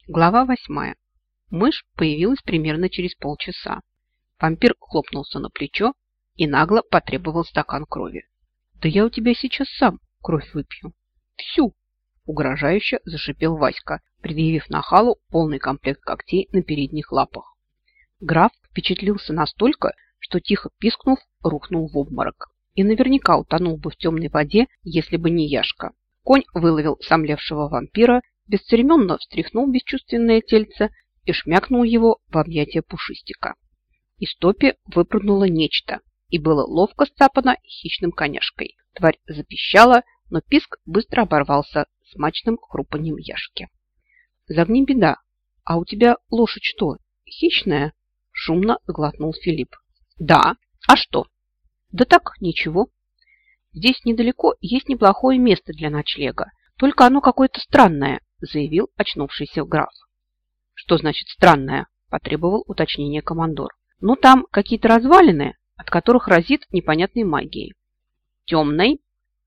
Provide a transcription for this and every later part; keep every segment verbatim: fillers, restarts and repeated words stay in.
Глава восьмая. Мышь появилась примерно через полчаса. Вампир хлопнулся на плечо и нагло потребовал стакан крови. «Да я у тебя сейчас сам кровь выпью. Всю!» Угрожающе зашипел Васька, предъявив нахалу полный комплект когтей на передних лапах. Граф впечатлился настолько, что, тихо пискнув, рухнул в обморок. И наверняка утонул бы в темной воде, если бы не Яшка. Конь выловил сомлевшего вампира, бесцеремонно встряхнул бесчувственное тельце и шмякнул его в объятия пушистика. Из топи выпрыгнуло нечто и было ловко сцапано хищным коняшкой. Тварь запищала, но писк быстро оборвался смачным хрупаньем Яшки. «Загни беда, а у тебя лошадь что, хищная?» Шумно сглотнул Филипп. «Да, а что?» «Да так, ничего. Здесь недалеко есть неплохое место для ночлега, только оно какое-то странное», заявил очнувшийся граф. «Что значит странное?» потребовал уточнения командор. «Ну, там какие-то развалины, от которых разит непонятной магией». «Темной?»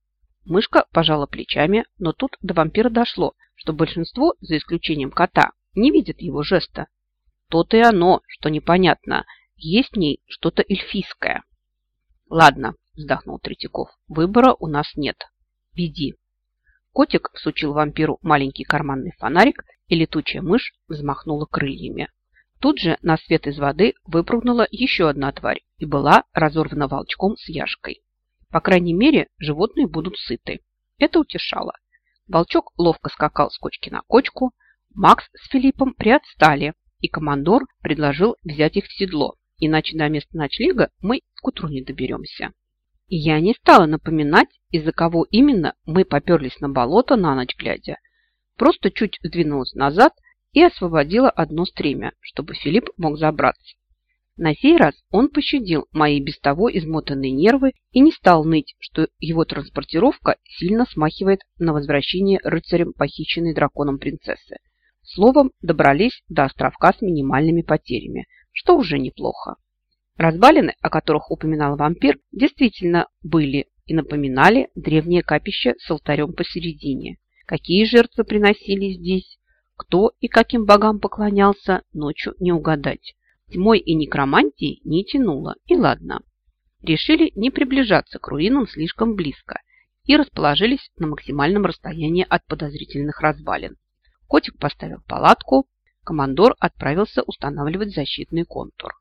Мышка пожала плечами, но тут до вампира дошло, что большинство, за исключением кота, не видит его жеста. То-то и оно, что непонятно, есть в ней что-то эльфийское. «Ладно», вздохнул Третьяков, выбора у нас нет. Веди. Котик всучил вампиру маленький карманный фонарик, и летучая мышь взмахнула крыльями. Тут же на свет из воды выпрыгнула еще одна тварь и была разорвана волчком с Яшкой. По крайней мере, животные будут сыты. Это утешало. Волчок ловко скакал с кочки на кочку, Макс с Филиппом приотстали, и командор предложил взять их в седло, иначе до места ночлега мы к утру не доберемся. И я не стала напоминать, из-за кого именно мы поперлись на болото на ночь глядя. Просто чуть сдвинулась назад и освободила одно стремя, чтобы Филипп мог забраться. На сей раз он пощадил мои без того измотанные нервы и не стал ныть, что его транспортировка сильно смахивает на возвращение рыцарем похищенной драконом принцессы. Словом, добрались до островка с минимальными потерями, что уже неплохо. Развалины, о которых упоминал вампир, действительно были и напоминали древнее капище с алтарем посередине. Какие жертвы приносили здесь, кто и каким богам поклонялся, ночью не угадать. Тьмой и некромантией не тянуло, и ладно. Решили не приближаться к руинам слишком близко и расположились на максимальном расстоянии от подозрительных развалин. Котик поставил палатку, командор отправился устанавливать защитный контур.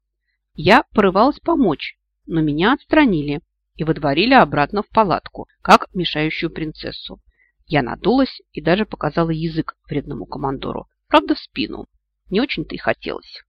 Я порывалась помочь, но меня отстранили и выдворили обратно в палатку, как мешающую принцессу. Я надулась и даже показала язык вредному командору, правда в спину. Не очень-то и хотелось.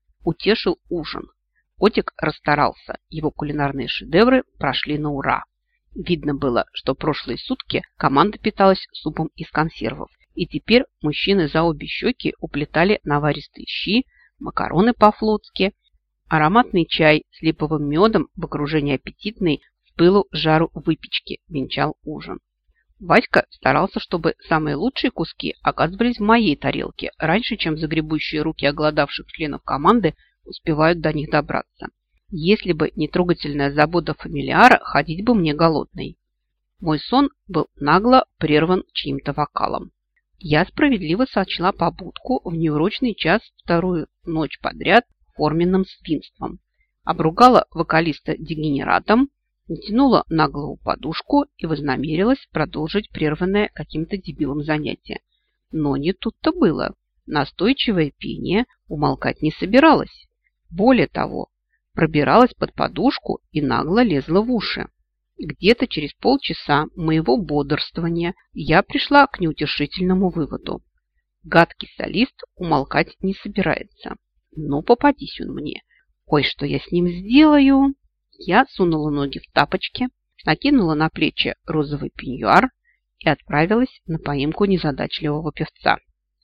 Утешил ужин. Котик расстарался, его кулинарные шедевры прошли на ура. Видно было, что прошлые сутки команда питалась супом из консервов, и теперь мужчины за обе щеки уплетали наваристые щи, макароны по-флотски, ароматный чай с липовым медом в окружении аппетитной с пылу жару выпечки венчал ужин. Васька старался, чтобы самые лучшие куски оказывались в моей тарелке раньше, чем загребущие руки оголодавших членов команды успевают до них добраться. Если бы не трогательная забота фамилиара, ходить бы мне голодной. Мой сон был нагло прерван чьим-то вокалом. Я справедливо сочла побудку в неурочный час вторую ночь подряд форменным свинством. Обругала вокалиста дегенератом, натянула на голову подушку и вознамерилась продолжить прерванное каким-то дебилом занятие. Но не тут-то было. Настойчивое пение умолкать не собиралось. Более того, пробиралась под подушку и нагло лезла в уши. Где-то через полчаса моего бодрствования я пришла к неутешительному выводу. Гадкий солист умолкать не собирается. Но попадись он мне. Ой, что я с ним сделаю? Я сунула ноги в тапочки, накинула на плечи розовый пеньюар и отправилась на поимку незадачливого певца.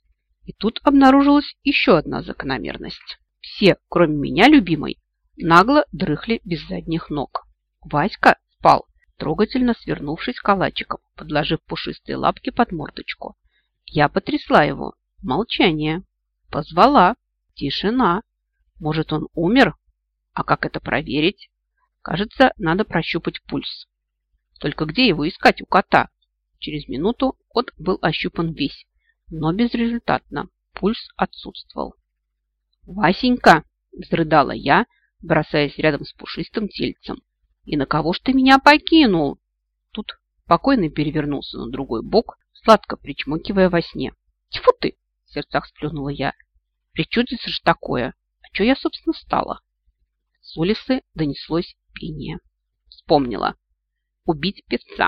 И тут обнаружилась еще одна закономерность. Все, кроме меня, любимой, нагло дрыхли без задних ног. Васька спал, трогательно свернувшись калачиком, подложив пушистые лапки под мордочку. Я потрясла его. Молчание. Позвала. Тишина. Может, он умер? А как это проверить? Кажется, надо прощупать пульс. Только где его искать у кота? Через минуту кот был ощупан весь, но безрезультатно. Пульс отсутствовал. «Васенька!» – взрыдала я, бросаясь рядом с пушистым тельцем. «И на кого ж ты меня покинул?» Тут покойный перевернулся на другой бок, сладко причмокивая во сне. «Тьфу ты!» – в сердцах сплюнула я. «Причудится ж такое! А чё я, собственно, стала?» С улицы донеслось пение. Вспомнила. Убить певца.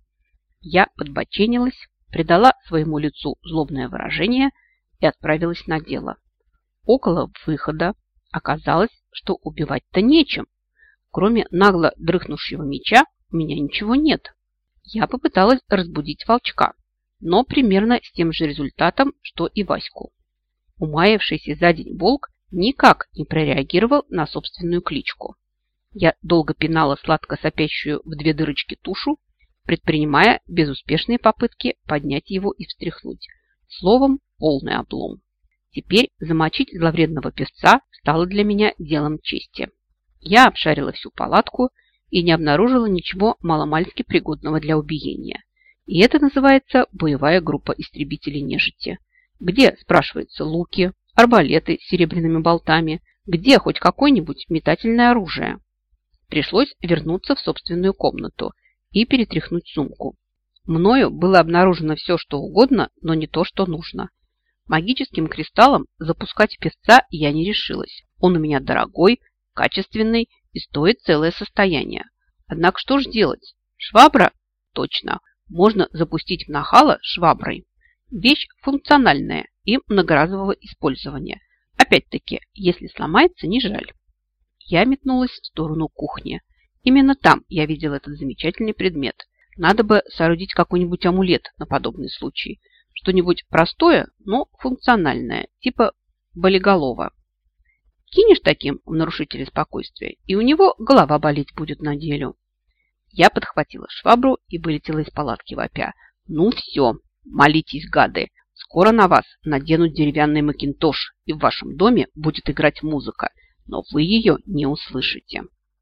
Я подбоченилась, придала своему лицу злобное выражение и отправилась на дело. Около выхода оказалось, что убивать-то нечем. Кроме нагло дрыхнувшего меча у меня ничего нет. Я попыталась разбудить волчка, но примерно с тем же результатом, что и Ваську. Умаявшийся за день волк никак не прореагировал на собственную кличку. Я долго пинала сладко сопящую в две дырочки тушу, предпринимая безуспешные попытки поднять его и встряхнуть. Словом, полный облом. Теперь замочить зловредного певца стало для меня делом чести. Я обшарила всю палатку и не обнаружила ничего маломальски пригодного для убиения. И это называется боевая группа истребителей нежити. Где, спрашивается, луки, арбалеты с серебряными болтами? Где хоть какое-нибудь метательное оружие? Пришлось вернуться в собственную комнату и перетряхнуть сумку. Мною было обнаружено все, что угодно, но не то, что нужно. Магическим кристаллом запускать певца я не решилась. Он у меня дорогой, качественный и стоит целое состояние. Однако что ж делать? Швабра? Точно. Можно запустить в нахала шваброй. Вещь функциональная и многоразового использования. Опять-таки, если сломается, не жаль. Я метнулась в сторону кухни. Именно там я видела этот замечательный предмет. Надо бы соорудить какой-нибудь амулет на подобный случай. Что-нибудь простое, но функциональное, типа болиголова. Кинешь таким в нарушителя спокойствия, и у него голова болеть будет на неделю. Я подхватила швабру и вылетела из палатки вопя. Ну все, молитесь, гады, скоро на вас наденут деревянный макинтош, и в вашем доме будет играть музыка, но вы ее не услышите.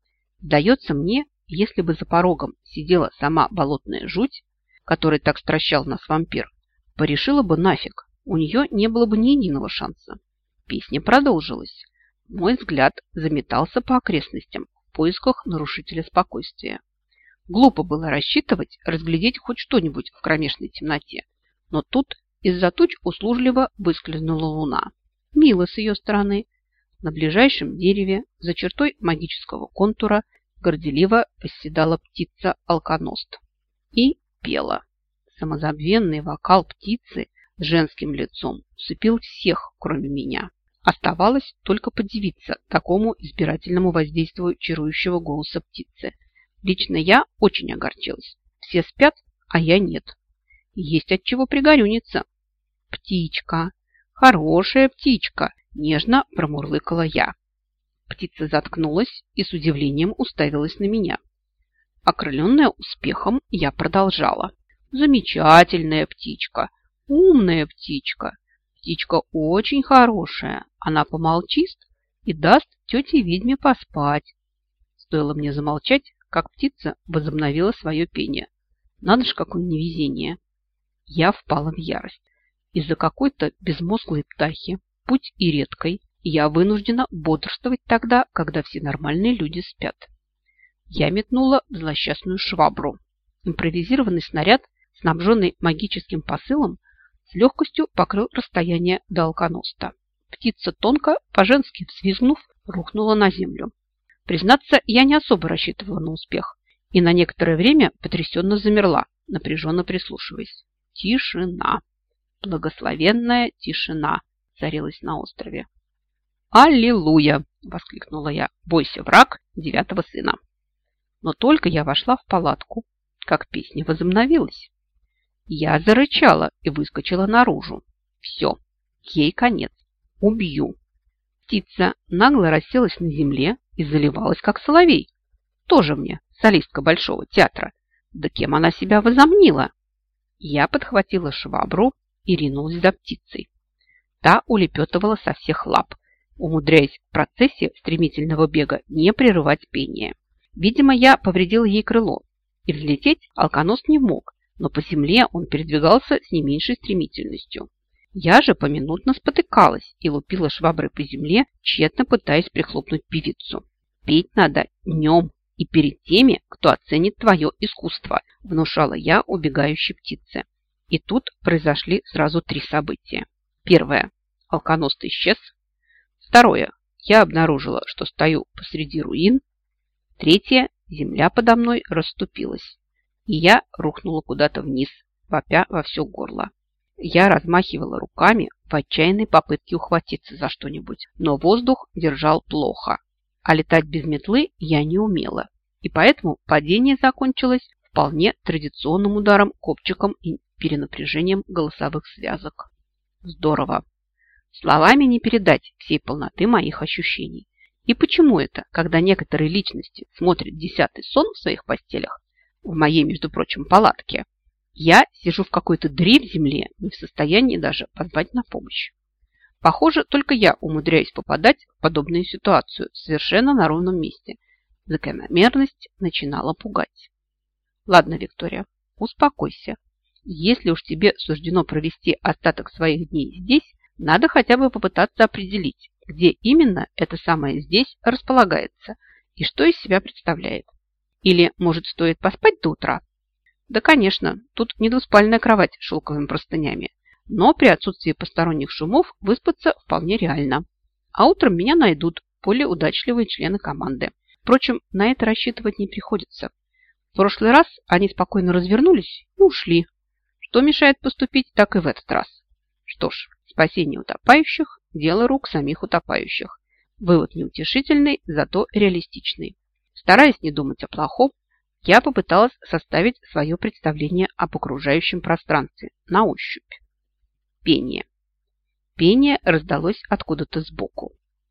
Сдается мне, если бы за порогом сидела сама болотная жуть, которой так стращал нас вампир, порешила бы нафиг, у нее не было бы ни единого шанса. Песня продолжилась. Мой взгляд заметался по окрестностям в поисках нарушителя спокойствия. Глупо было рассчитывать разглядеть хоть что-нибудь в кромешной темноте, но тут из-за туч услужливо выскользнула луна. Мило с ее стороны. На ближайшем дереве, за чертой магического контура, горделиво восседала птица-алконост и пела. Самозабвенный вокал птицы с женским лицом усыпил всех, кроме меня. Оставалось только подивиться такому избирательному воздействию чарующего голоса птицы. Лично я очень огорчилась. Все спят, а я нет. Есть от чего пригорюниться. Птичка, хорошая птичка, нежно промурлыкала я. Птица заткнулась и с удивлением уставилась на меня. Окрыленная успехом, я продолжала. Замечательная птичка, умная птичка. Птичка очень хорошая. Она помолчит и даст тете ведьме поспать. Стоило мне замолчать, как птица возобновила свое пение. Надо ж, какое невезение. Я впала в ярость. Из-за какой-то безмозглой птахи, пусть и редкой, я вынуждена бодрствовать тогда, когда все нормальные люди спят. Я метнула в злосчастную швабру. Импровизированный снаряд, снабженный магическим посылом, с легкостью покрыл расстояние до алконоста. Птица тонко, по-женски взвизгнув, рухнула на землю. Признаться, я не особо рассчитывала на успех и на некоторое время потрясенно замерла, напряженно прислушиваясь. Тишина. Благословенная тишина царилась на острове. «Аллилуйя!» – воскликнула я. «Бойся, враг девятого сына!» Но только я вошла в палатку, как песня возобновилась. Я зарычала и выскочила наружу. Все, ей конец. Убью. Птица нагло расселась на земле и заливалась, как соловей. Тоже мне солистка Большого театра. Да кем она себя возомнила? Я подхватила швабру и ринулась за птицей. Та улепетывала со всех лап, умудряясь в процессе стремительного бега не прерывать пение. Видимо, я повредила ей крыло, и взлететь алконост не мог, но по земле он передвигался с не меньшей стремительностью. Я же поминутно спотыкалась и лупила шваброй по земле, тщетно пытаясь прихлопнуть певицу. «Петь надо днем и перед теми, кто оценит твое искусство», внушала я убегающей птице. И тут произошли сразу три события. Первое. Алконост исчез. Второе. Я обнаружила, что стою посреди руин. Третье. Земля подо мной расступилась, и я рухнула куда-то вниз, вопя во все горло. Я размахивала руками в отчаянной попытке ухватиться за что-нибудь, но воздух держал плохо, а летать без метлы я не умела, и поэтому падение закончилось вполне традиционным ударом копчиком и перенапряжением голосовых связок. Здорово! Словами не передать всей полноты моих ощущений. И почему это, когда некоторые личности смотрят десятый сон в своих постелях, в моей, между прочим, палатке, я сижу в какой-то дыре в земле, не в состоянии даже позвать на помощь? Похоже, только я умудряюсь попадать в подобную ситуацию совершенно на ровном месте. Закономерность начинала пугать. Ладно, Виктория, успокойся. Если уж тебе суждено провести остаток своих дней здесь, надо хотя бы попытаться определить, где именно это самое здесь располагается и что из себя представляет. Или, может, стоит поспать до утра? Да, конечно, тут не двуспальная кровать с шелковыми простынями, но при отсутствии посторонних шумов выспаться вполне реально. А утром меня найдут более удачливые члены команды. Впрочем, на это рассчитывать не приходится. В прошлый раз они спокойно развернулись и ушли. Что мешает поступить так и в этот раз? Что ж, спасение утопающих – дело рук самих утопающих. Вывод неутешительный, зато реалистичный. Стараясь не думать о плохом, я попыталась составить свое представление об окружающем пространстве на ощупь. Пение. Пение раздалось откуда-то сбоку.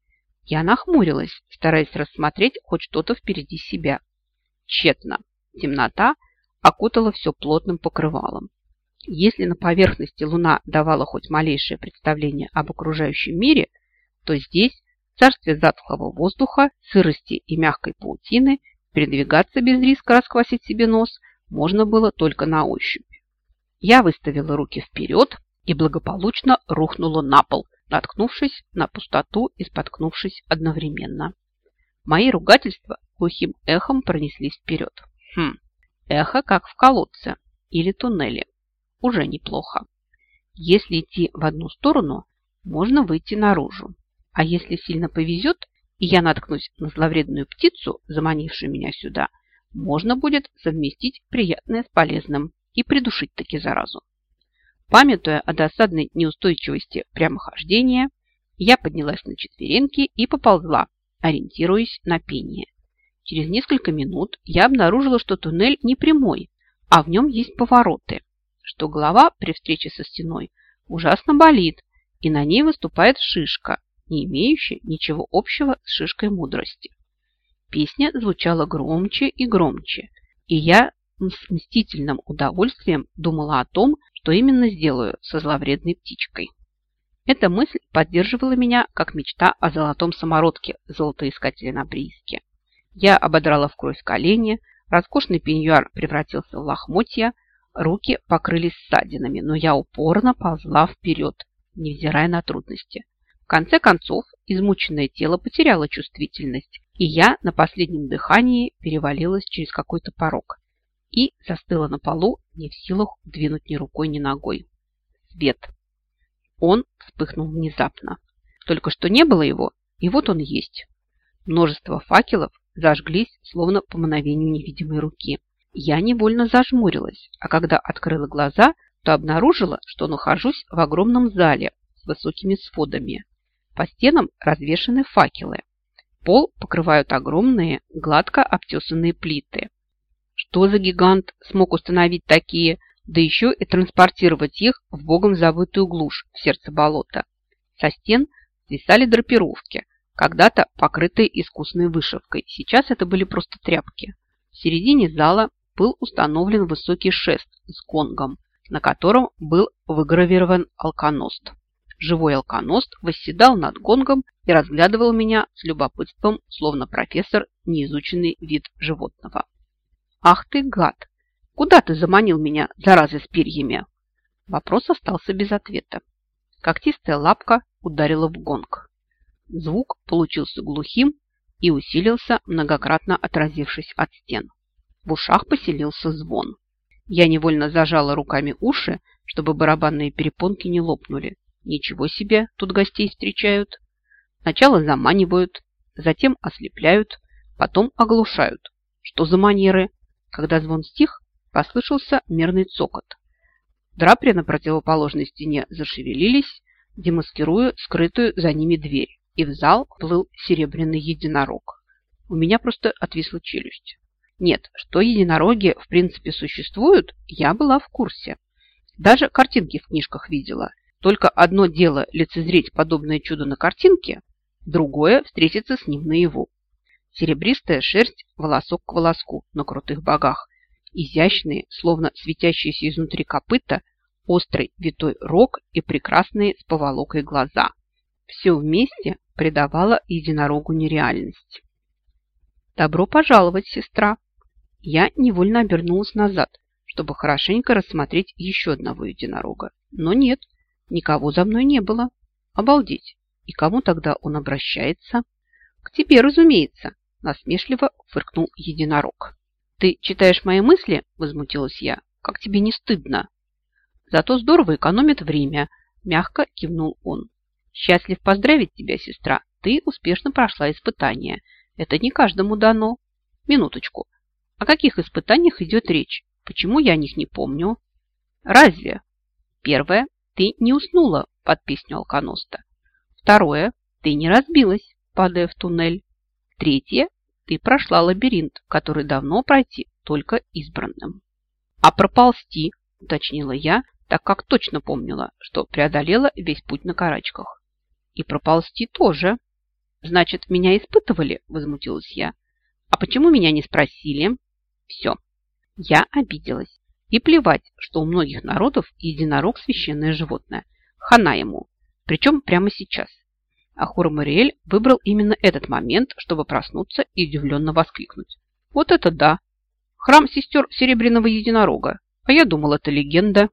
Я нахмурилась, стараясь рассмотреть хоть что-то впереди себя. Тщетно. Темнота окутала все плотным покрывалом. Если на поверхности луна давала хоть малейшее представление об окружающем мире, то здесь, в царстве затхлого воздуха, сырости и мягкой паутины, передвигаться без риска расквасить себе нос можно было только на ощупь. Я выставила руки вперед и благополучно рухнула на пол, наткнувшись на пустоту и споткнувшись одновременно. Мои ругательства глухим эхом пронеслись вперед. Хм, эхо как в колодце или туннеле. Уже неплохо. Если идти в одну сторону, можно выйти наружу. А если сильно повезет, и я наткнусь на зловредную птицу, заманившую меня сюда, можно будет совместить приятное с полезным и придушить таки заразу. Памятуя о досадной неустойчивости прямохождения, я поднялась на четвереньки и поползла, ориентируясь на пение. Через несколько минут я обнаружила, что туннель не прямой, а в нем есть повороты, что голова при встрече со стеной ужасно болит, и на ней выступает шишка, не имеющая ничего общего с шишкой мудрости. Песня звучала громче и громче, и я с мстительным удовольствием думала о том, что именно сделаю со зловредной птичкой. Эта мысль поддерживала меня, как мечта о золотом самородке золотоискателя на прииске. Я ободрала в кровь колени, роскошный пеньюар превратился в лохмотья, руки покрылись ссадинами, но я упорно ползла вперед, невзирая на трудности. В конце концов, измученное тело потеряло чувствительность, и я на последнем дыхании перевалилась через какой-то порог и застыла на полу, не в силах двинуть ни рукой, ни ногой. Свет. Он вспыхнул внезапно. Только что не было его, и вот он есть. Множество факелов зажглись, словно по мановению невидимой руки. Я невольно зажмурилась, а когда открыла глаза, то обнаружила, что нахожусь в огромном зале с высокими сводами. По стенам развешаны факелы. Пол покрывают огромные, гладко обтесанные плиты. Что за гигант смог установить такие, да еще и транспортировать их в богом забытую глушь в сердце болота? Со стен свисали драпировки, когда-то покрытые искусной вышивкой. Сейчас это были просто тряпки. В середине зала был установлен высокий шест с гонгом, на котором был выгравирован алконост. Живой алконост восседал над гонгом и разглядывал меня с любопытством, словно профессор, неизученный вид животного. «Ах ты, гад! Куда ты заманил меня, зараза с перьями?» Вопрос остался без ответа. Когтистая лапка ударила в гонг. Звук получился глухим и усилился, многократно отразившись от стен. В ушах поселился звон. Я невольно зажала руками уши, чтобы барабанные перепонки не лопнули. Ничего себе, тут гостей встречают. Сначала заманивают, затем ослепляют, потом оглушают. Что за манеры? Когда звон стих, послышался мерный цокот. Драпри на противоположной стене зашевелились, демаскируя скрытую за ними дверь, и в зал плыл серебряный единорог. У меня просто отвисла челюсть. Нет, что единороги в принципе существуют, я была в курсе. Даже картинки в книжках видела. Только одно дело лицезреть подобное чудо на картинке, другое – встретиться с ним наяву. Серебристая шерсть волосок к волоску на крутых богах, изящные, словно светящиеся изнутри копыта, острый витой рог и прекрасные с поволокой глаза. Все вместе придавало единорогу нереальность. «Добро пожаловать, сестра!» Я невольно обернулась назад, чтобы хорошенько рассмотреть еще одного единорога. Но нет, никого за мной не было. Обалдеть! И кому тогда он обращается? К тебе, разумеется, насмешливо фыркнул единорог. Ты читаешь мои мысли? Возмутилась я. Как тебе не стыдно? Зато здорово экономит время, мягко кивнул он. Счастлив поздравить тебя, сестра. Ты успешно прошла испытание. Это не каждому дано. Минуточку. О каких испытаниях идет речь? Почему я о них не помню? Разве? Первое. Ты не уснула под песню алконоста. Второе. Ты не разбилась, падая в туннель. Третье. Ты прошла лабиринт, который давно пройти только избранным. А проползти, уточнила я, так как точно помнила, что преодолела весь путь на карачках. И проползти тоже. Значит, меня испытывали, возмутилась я. А почему меня не спросили? Все. Я обиделась. И плевать, что у многих народов единорог священное животное. Хана ему. Причем прямо сейчас. А Хур-Муриэль выбрал именно этот момент, чтобы проснуться и удивленно воскликнуть. Вот это да! Храм сестер Серебряного Единорога. А я думал, это легенда.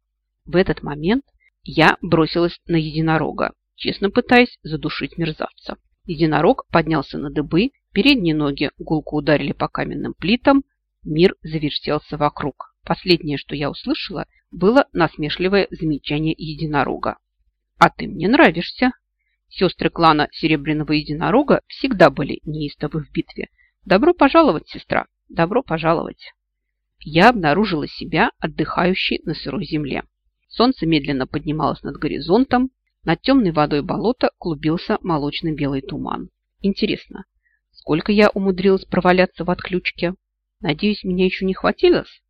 В этот момент я бросилась на единорога, честно пытаясь задушить мерзавца. Единорог поднялся на дыбы, передние ноги гулко ударили по каменным плитам, мир завертелся вокруг. Последнее, что я услышала, было насмешливое замечание единорога. «А ты мне нравишься!» Сестры клана Серебряного Единорога всегда были неистовы в битве. «Добро пожаловать, сестра! Добро пожаловать!» Я обнаружила себя отдыхающей на сырой земле. Солнце медленно поднималось над горизонтом, над темной водой болота клубился молочно-белый туман. Интересно, сколько я умудрилась проваляться в отключке? Надеюсь, меня еще не хватилось?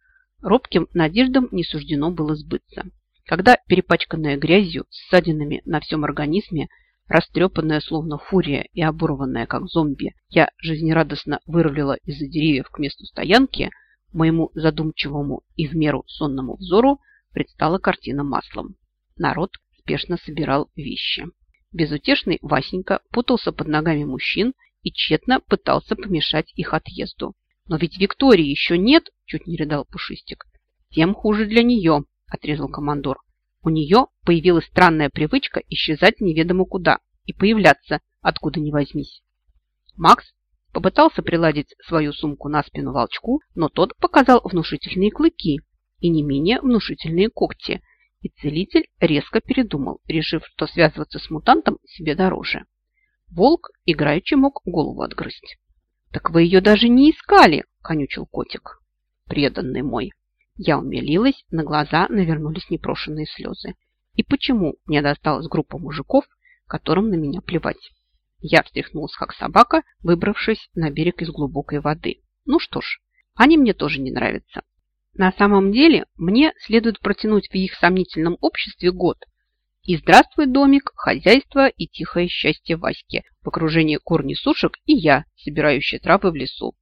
Робким надеждам не суждено было сбыться. Когда, перепачканная грязью, с ссадинами на всем организме, растрепанная словно фурия и оборванная как зомби, я жизнерадостно вырвала из-за деревьев к месту стоянки, моему задумчивому и в меру сонному взору предстала картина маслом. Народ спешно собирал вещи. Безутешный Васенька путался под ногами мужчин и тщетно пытался помешать их отъезду. «Но ведь Виктории еще нет!» – чуть не рыдал Пушистик. «Тем хуже для нее!» – отрезал командор. «У нее появилась странная привычка исчезать неведомо куда и появляться откуда ни возьмись». Макс попытался приладить свою сумку на спину волчку, но тот показал внушительные клыки и не менее внушительные когти, и целитель резко передумал, решив, что связываться с мутантом себе дороже. Волк играючи мог голову отгрызть. «Так вы ее даже не искали!» – конючил котик. «Преданный мой!» Я умилилась, на глаза навернулись непрошенные слезы. И почему мне досталась группа мужиков, которым на меня плевать? Я встряхнулась, как собака, выбравшись на берег из глубокой воды. Ну что ж, они мне тоже не нравятся. На самом деле, мне следует протянуть в их сомнительном обществе год. И здравствуй, домик, хозяйство и тихое счастье Васьки, в окружении корней сушек и я, собирающая травы в лесу.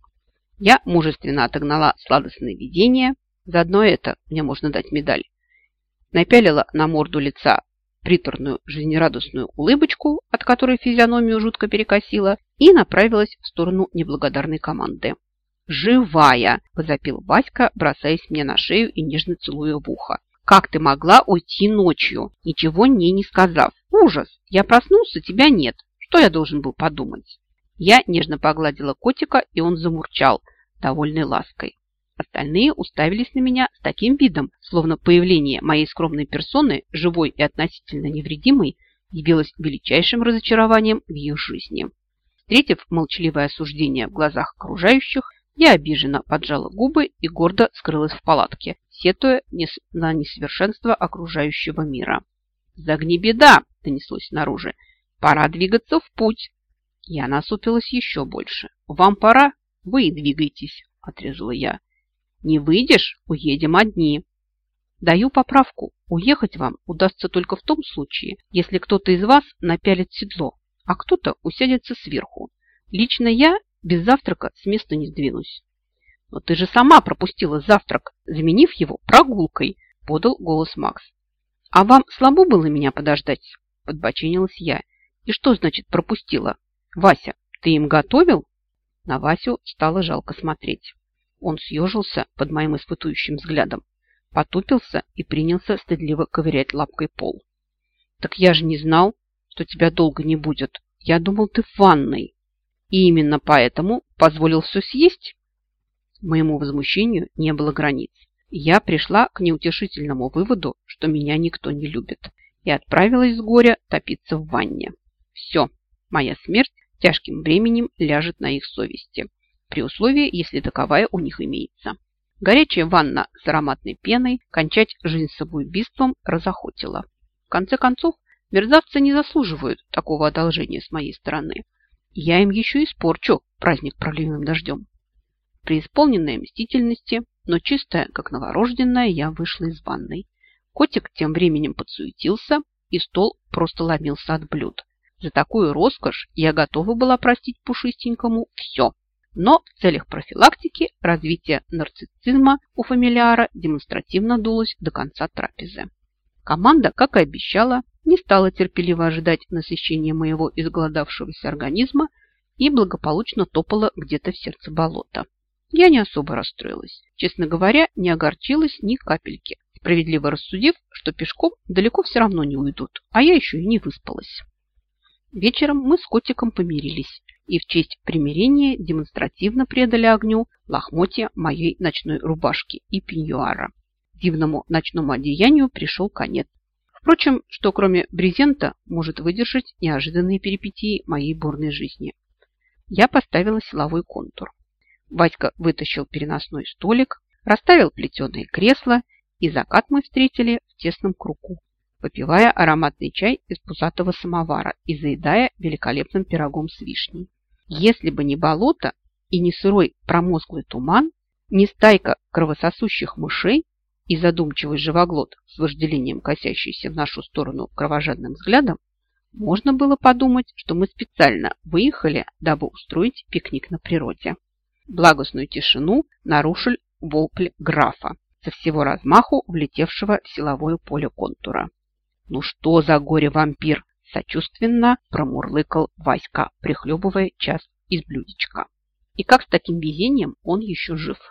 Я мужественно отогнала сладостное видение, заодно это мне можно дать медаль. Напялила на морду лица приторную жизнерадостную улыбочку, от которой физиономию жутко перекосила, и направилась в сторону неблагодарной команды. «Живая!» – возопил Васька, бросаясь мне на шею и нежно целуя в ухо. Как ты могла уйти ночью, ничего мне не сказав? Ужас! Я проснулся, тебя нет. Что я должен был подумать?» Я нежно погладила котика, и он замурчал, довольной лаской. Остальные уставились на меня с таким видом, словно появление моей скромной персоны, живой и относительно невредимой, явилось величайшим разочарованием в их жизни. Встретив молчаливое осуждение в глазах окружающих, я обиженно поджала губы и гордо скрылась в палатке, сетуя на несовершенство окружающего мира. «Загни беда!» – донеслось снаружи. «Пора двигаться в путь!» Я насупилась еще больше. «Вам пора? Вы и двигайтесь!» – отрезала я. «Не выйдешь? Уедем одни!» «Даю поправку. Уехать вам удастся только в том случае, если кто-то из вас напялит седло, а кто-то усядется сверху. Лично я без завтрака с места не сдвинусь». «Но ты же сама пропустила завтрак, заменив его прогулкой», – подал голос Макс. «А вам слабо было меня подождать?» – подбочинилась я. «И что значит пропустила? Вася, ты им готовил?» На Васю стало жалко смотреть. Он съежился под моим испытующим взглядом, потупился и принялся стыдливо ковырять лапкой пол. «Так я же не знал, что тебя долго не будет. Я думал, ты в ванной. И именно поэтому позволил все съесть?» Моему возмущению не было границ. Я пришла к неутешительному выводу, что меня никто не любит, и отправилась с горя топиться в ванне. Все, моя смерть тяжким бременем ляжет на их совести, при условии, если таковая у них имеется. Горячая ванна с ароматной пеной кончать жизнь самоубийством разохотила. В конце концов, мерзавцы не заслуживают такого одолжения с моей стороны. Я им еще испорчу праздник проливным дождем. Преисполненная мстительности, но чистая, как новорожденная, я вышла из ванной. Котик тем временем подсуетился, и стол просто ломился от блюд. За такую роскошь я готова была простить пушистенькому все. Но в целях профилактики развитие нарциссизма у фамилиара демонстративно дулось до конца трапезы. Команда, как и обещала, не стала терпеливо ожидать насыщения моего изголодавшегося организма и благополучно топала где-то в сердце болота. Я не особо расстроилась. Честно говоря, не огорчилась ни капельки, справедливо рассудив, что пешком далеко все равно не уйдут, а я еще и не выспалась. Вечером мы с котиком помирились и в честь примирения демонстративно предали огню лохмотья моей ночной рубашки и пеньюара. Дивному ночному одеянию пришел конец. Впрочем, что кроме брезента может выдержать неожиданные перипетии моей бурной жизни. Я поставила силовой контур. Васька вытащил переносной столик, расставил плетеные кресла, и закат мы встретили в тесном кругу, попивая ароматный чай из пузатого самовара и заедая великолепным пирогом с вишней. Если бы не болото и не сырой промозглый туман, не стайка кровососущих мышей и задумчивый живоглот с вожделением косящийся в нашу сторону кровожадным взглядом, можно было подумать, что мы специально выехали, дабы устроить пикник на природе. Благостную тишину нарушил вопль графа, со всего размаху влетевшего в силовое поле контура. «Ну что за горе-вампир?» – сочувственно промурлыкал Васька, прихлебывая час из блюдечка. И как с таким везением он еще жив?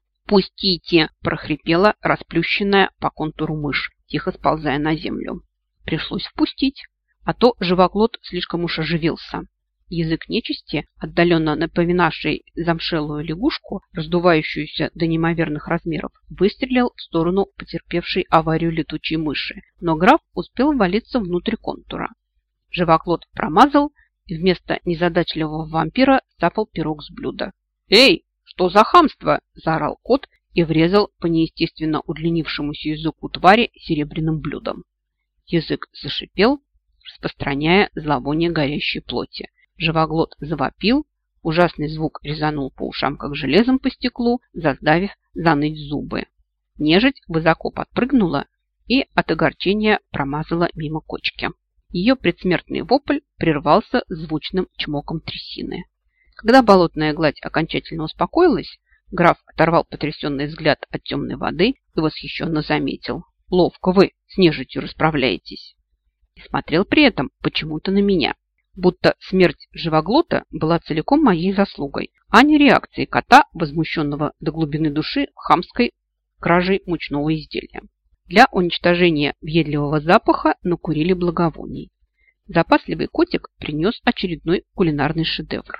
«Пустите!» – прохрипела расплющенная по контуру мышь, тихо сползая на землю. Пришлось впустить, а то живоглот слишком уж оживился. Язык нечисти, отдаленно напоминавший замшелую лягушку, раздувающуюся до неимоверных размеров, выстрелил в сторону потерпевшей аварию летучей мыши, но граф успел валиться внутрь контура. Живоглот промазал и вместо незадачливого вампира сапал пирог с блюда. «Эй, что за хамство?» – заорал кот и врезал по неестественно удлинившемуся языку твари серебряным блюдом. Язык зашипел, распространяя зловоние горящей плоти. Живоглот завопил, ужасный звук резанул по ушам, как железом по стеклу, заставив заныть зубы. Нежить высоко подпрыгнула и от огорчения промазала мимо кочки. Ее предсмертный вопль прервался звучным чмоком трясины. Когда болотная гладь окончательно успокоилась, граф оторвал потрясенный взгляд от темной воды и восхищенно заметил: «Ловко вы с нежитью расправляетесь!» И смотрел при этом почему-то на меня, будто смерть живоглота была целиком моей заслугой, а не реакцией кота, возмущенного до глубины души хамской кражей мучного изделия. Для уничтожения въедливого запаха накурили благовоний. Запасливый котик принес очередной кулинарный шедевр.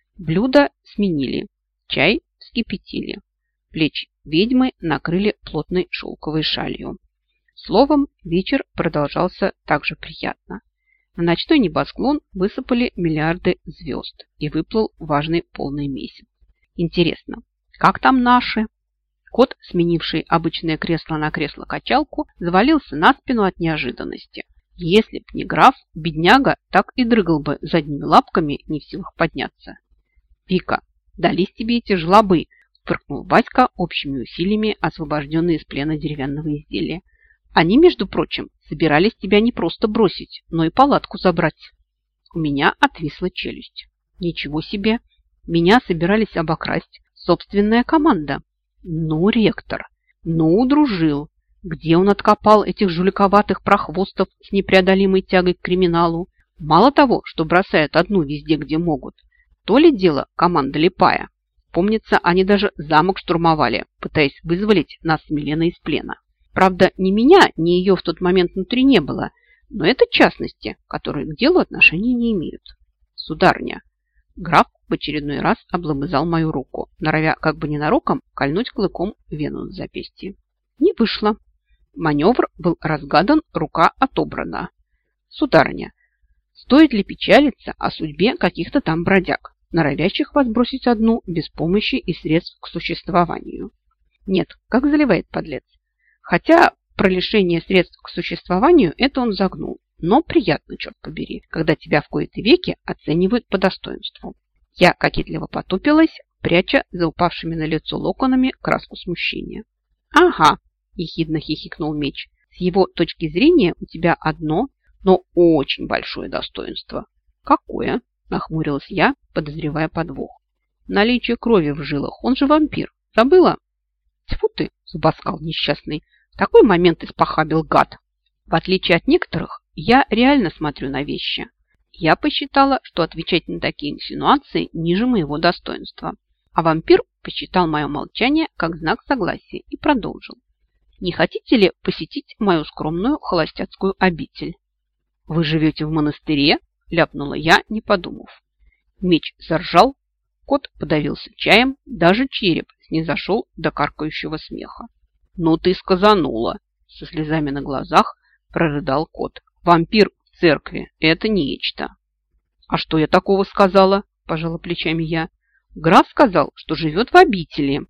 Блюда сменили, чай вскипятили. Плечи ведьмы накрыли плотной шелковой шалью. Словом, вечер продолжался так же приятно. На ночной небосклон высыпали миллиарды звезд и выплыл важный полный месяц. Интересно, как там наши? Кот, сменивший обычное кресло на кресло-качалку, завалился на спину от неожиданности. Если б не граф, бедняга так и дрыгал бы задними лапками, не в силах подняться. «Вика, дались тебе эти жлобы!» – фыркнул Васька, общими усилиями освобожденные из плена деревянного изделия. «Они, между прочим, собирались тебя не просто бросить, но и палатку забрать». У меня отвисла челюсть. Ничего себе! Меня собирались обокрасть собственная команда. Ну, ректор, ну, удружил. Где он откопал этих жуликоватых прохвостов с непреодолимой тягой к криминалу? Мало того, что бросают одну везде, где могут, то ли дело команда Липая. Помнится, они даже замок штурмовали, пытаясь вызволить нас с Миленой из плена. Правда, ни меня, ни ее в тот момент внутри не было, но это частности, которые к делу отношения не имеют. Сударыня, граф в очередной раз облобызал мою руку, норовя как бы ненароком кольнуть клыком вену на запястье. Не вышло. Маневр был разгадан, рука отобрана. Сударыня, стоит ли печалиться о судьбе каких-то там бродяг, норовящих вас бросить одну без помощи и средств к существованию? Нет, как заливает подлец. Хотя про лишение средств к существованию это он загнул. Но приятно, черт побери, когда тебя в кои-то веки оценивают по достоинству. Я кокетливо потупилась, пряча за упавшими на лицо локонами краску смущения. «Ага», – ехидно хихикнул меч, – «с его точки зрения у тебя одно, но очень большое достоинство». «Какое?» – нахмурилась я, подозревая подвох. «Наличие крови в жилах, он же вампир. Забыла?» «Тьфу ты!» – забаскал несчастный. «В такой момент испохабил гад. В отличие от некоторых, я реально смотрю на вещи. Я посчитала, что отвечать на такие инсинуации ниже моего достоинства. А вампир посчитал мое молчание как знак согласия и продолжил. Не хотите ли посетить мою скромную холостяцкую обитель?» «Вы живете в монастыре?» – ляпнула я, не подумав. Меч заржал, кот подавился чаем, даже череп снизошел до каркающего смеха. «Ну ты сказанула!» – со слезами на глазах прорыдал кот. «Вампир в церкви – это нечто». «А что я такого сказала?» – пожала плечами я. «Граф сказал, что живет в обители».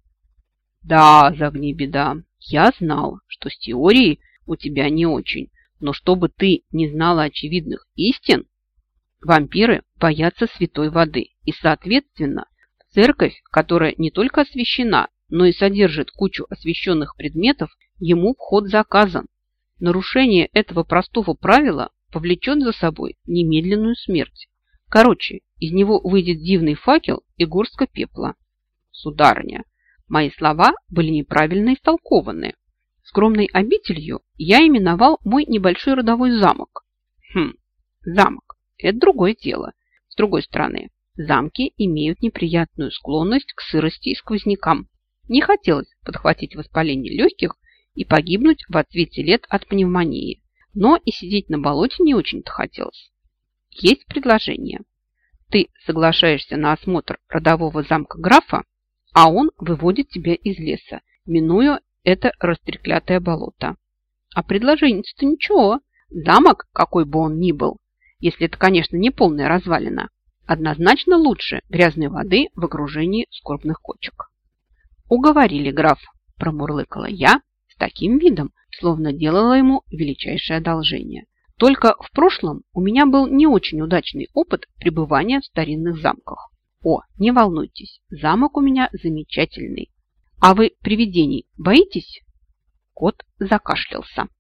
«Да, загни беда. Я знал, что с теорией у тебя не очень, но чтобы ты не знала очевидных истин, вампиры боятся святой воды, и, соответственно, церковь, которая не только освящена, но и содержит кучу освященных предметов, ему вход заказан. Нарушение этого простого правила повлечет за собой немедленную смерть. Короче, из него выйдет дивный факел и горстка пепла». «Сударыня, мои слова были неправильно истолкованы. Скромной обителью я именовал мой небольшой родовой замок». «Хм, замок – это другое дело. С другой стороны, замки имеют неприятную склонность к сырости и сквознякам. Не хотелось подхватить воспаление легких и погибнуть в отсвете лет от пневмонии. Но и сидеть на болоте не очень-то хотелось. Есть предложение. Ты соглашаешься на осмотр родового замка графа, а он выводит тебя из леса, минуя это растреклятое болото. А предложение-то ничего. Замок, какой бы он ни был, если это, конечно, не полная развалина, однозначно лучше грязной воды в окружении скорбных кочек. «Уговорили, граф», – промурлыкала я с таким видом, словно делала ему величайшее одолжение. Только в прошлом у меня был не очень удачный опыт пребывания в старинных замках. О, не волнуйтесь, замок у меня замечательный. А вы привидений боитесь? Кот закашлялся.